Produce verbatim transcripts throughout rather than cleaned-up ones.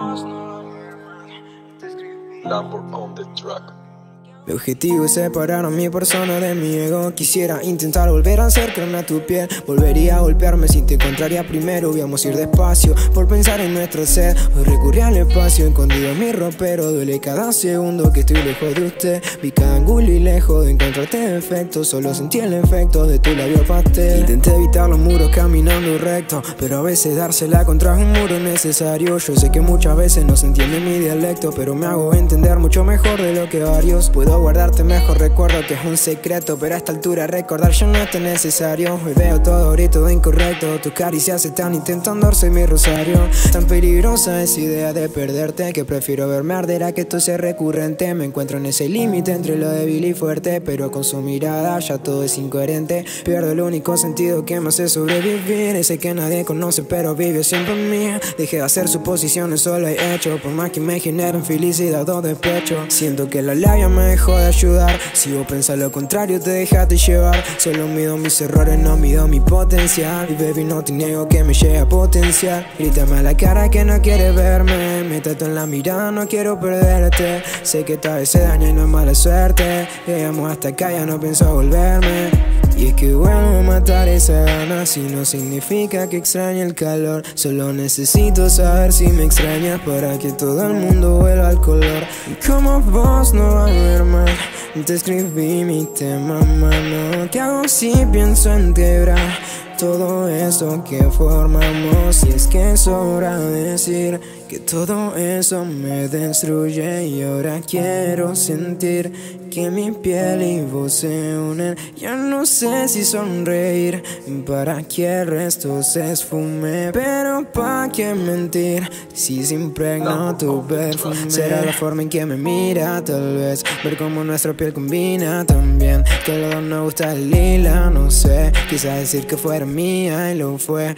Number on the track. Mi objetivo es separar a mi persona de mi ego. Quisiera intentar volver a acercarme a tu piel. Volvería a golpearme si te encontraría primero. Íbamos a ir despacio por pensar en nuestra sed. Hoy recurrí al espacio escondido en mi ropero. Duele cada segundo que estoy lejos de usted. Vi cada ángulo y lejos de encontrarte defecto. Solo sentí el efecto de tu labio pastel. Intenté evitar los muros caminando recto, pero a veces dársela contra un muro es necesario. Yo sé que muchas veces no se entiende mi dialecto, pero me hago entender mucho mejor de lo que varios. Puedo guardarte mejor recuerdo que es un secreto, pero a esta altura recordar ya no es tan necesario. Hoy veo todo ahorita todo incorrecto. Tus caricias están intentando darse mi rosario. Tan peligrosa esa idea de perderte que prefiero verme arder a que esto sea recurrente. Me encuentro en ese límite entre lo débil y fuerte, pero con su mirada ya todo es incoherente. Pierdo el único sentido que me hace sobrevivir. Ese que nadie conoce pero vive siempre en mí. Dejé de hacer suposiciones, solo he hecho. Por más que me generen felicidad o despecho, siento que la labia me dejó de ayudar. Si vos pensás lo contrario te dejaste llevar. Solo mido mis errores, no mido mi potencial. Y baby no te niego que me llegue a potenciar. Grítame a la cara que no quieres verme. Métete en la mirada, no quiero perderte. Sé que tal vez se daña y no es mala suerte. Llegamos hasta acá, ya no pienso volverme. Y es que vuelvo a matar esa gana. Si no significa que extrañe el calor, solo necesito saber si me extrañas para que todo el mundo vuelva al color. Y como vos no va a haber más, te escribí mi tema, mano. ¿Qué hago si pienso en quebrar todo eso que formamos? Y es que sobra decir que todo eso me destruye. Y ahora quiero sentir que mi piel y vos se unen. Ya no sé si sonreír para que el resto se esfume, pero pa' qué mentir si se impregna tu perfume. Será la forma en que me mira, tal vez ver cómo nuestra piel combina también. Que a los dos nos gusta el lila, no sé. Quizás decir que fuera mía y lo fue.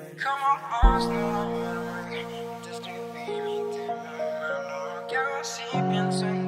Como vos no, te escribí mi tema, mano. ¿Qué hago si pienso en